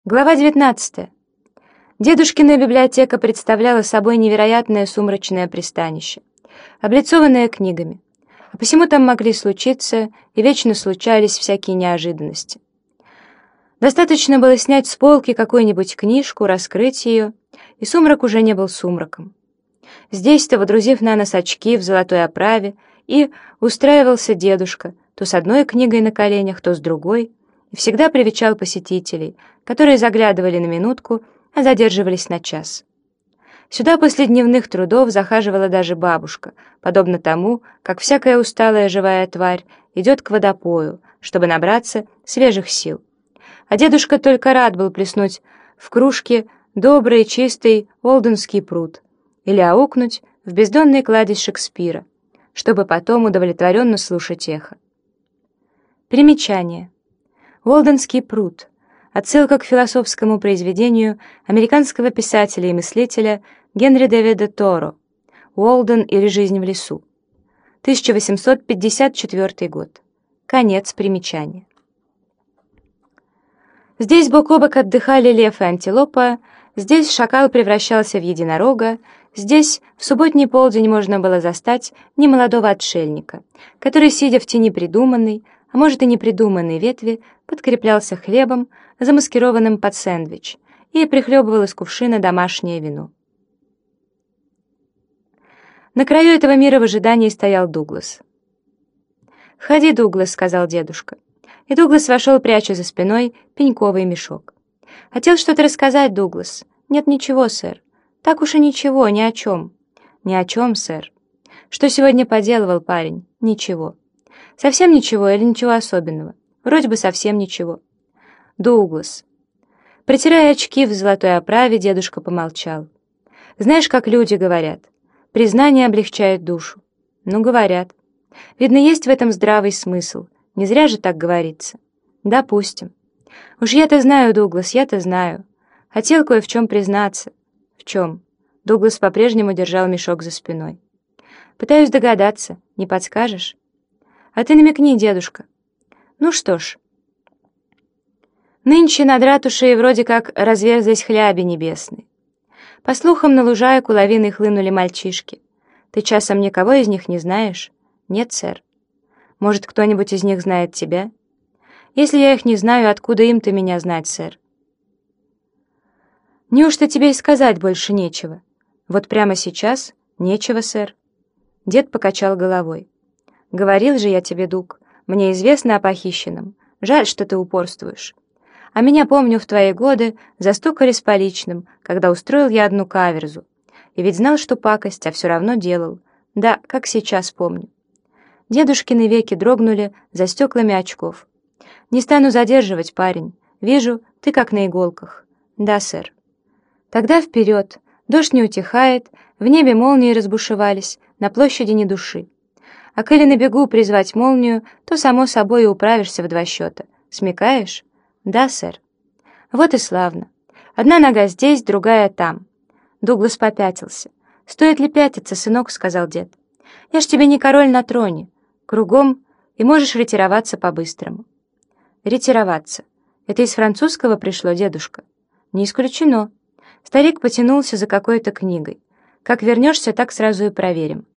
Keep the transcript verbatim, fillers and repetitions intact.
Глава девятнадцатая. Дедушкина библиотека представляла собой невероятное сумрачное пристанище, облицованное книгами, а посему там могли случиться и вечно случались всякие неожиданности. Достаточно было снять с полки какую-нибудь книжку, раскрыть ее, и сумрак уже не был сумраком. Здесь-то, водрузив на нос очки в золотой оправе, и устраивался дедушка, то с одной книгой на коленях, то с другой, и всегда привечал посетителей, которые заглядывали на минутку, а задерживались на час. Сюда после дневных трудов захаживала даже бабушка, подобно тому, как всякая усталая живая тварь идет к водопою, чтобы набраться свежих сил. А дедушка только рад был плеснуть в кружке добрый чистый олденский пруд или аукнуть в бездонный кладезь Шекспира, чтобы потом удовлетворенно слушать эхо. Примечание. Уолденский пруд. Отсылка к философскому произведению американского писателя и мыслителя Генри Дэвида Торо «Уолден или жизнь в лесу», тысяча восемьсот пятьдесят четвёртый год. Конец примечания. Здесь бок о бок отдыхали лев и антилопа, здесь шакал превращался в единорога, здесь в субботний полдень можно было застать немолодого отшельника, который, сидя в тени придуманной, а может и непридуманной ветви, подкреплялся хлебом, замаскированным под сэндвич, и прихлебывал из кувшина домашнее вино. На краю этого мира в ожидании стоял Дуглас. «Входи, Дуглас», — сказал дедушка. И Дуглас вошел, пряча за спиной пеньковый мешок. «Хотел что-то рассказать, Дуглас?» «Нет, ничего, сэр». «Так уж и ничего, ни о чем». «Ни о чем, сэр». «Что сегодня поделывал парень?» «Ничего». «Совсем ничего или ничего особенного?» «Вроде бы совсем ничего». «Дуглас». Протирая очки в золотой оправе, дедушка помолчал. «Знаешь, как люди говорят? Признание облегчает душу». «Ну, говорят. Видно, есть в этом здравый смысл. Не зря же так говорится». «Допустим». «Уж я-то знаю, Дуглас, я-то знаю. Хотел кое в чем признаться». «В чем?» Дуглас по-прежнему держал мешок за спиной. «Пытаюсь догадаться. Не подскажешь?» «А ты намекни, дедушка». «Ну что ж. Нынче над ратушей вроде как разверзлись хляби небесные. По слухам, на лужайку лавиной хлынули мальчишки. Ты часом никого из них не знаешь?» «Нет, сэр». «Может, кто-нибудь из них знает тебя?» «Если я их не знаю, откуда им-то меня знать, сэр?» «Неужто тебе и сказать больше нечего?» «Вот прямо сейчас? Нечего, сэр». Дед покачал головой. «Говорил же я тебе, Дуг, мне известно о похищенном. Жаль, что ты упорствуешь. А меня, помню, в твои годы застукали с поличным, когда устроил я одну каверзу. И ведь знал, что пакость, а все равно делал. Да, как сейчас помню». Дедушкины веки дрогнули за стеклами очков. «Не стану задерживать, парень. Вижу, ты как на иголках». «Да, сэр». «Тогда вперед. Дождь не утихает, в небе молнии разбушевались, на площади ни души. А коли на бегу призвать молнию, то, само собой, и управишься в два счета. Смекаешь?» «Да, сэр». «Вот и славно. Одна нога здесь, другая там». Дуглас попятился. «Стоит ли пятиться, сынок?» — сказал дед. «Я ж тебе не король на троне. Кругом, и можешь ретироваться по-быстрому». «Ретироваться. Это из французского пришло, дедушка?» «Не исключено». Старик потянулся за какой-то книгой. «Как вернешься, так сразу и проверим».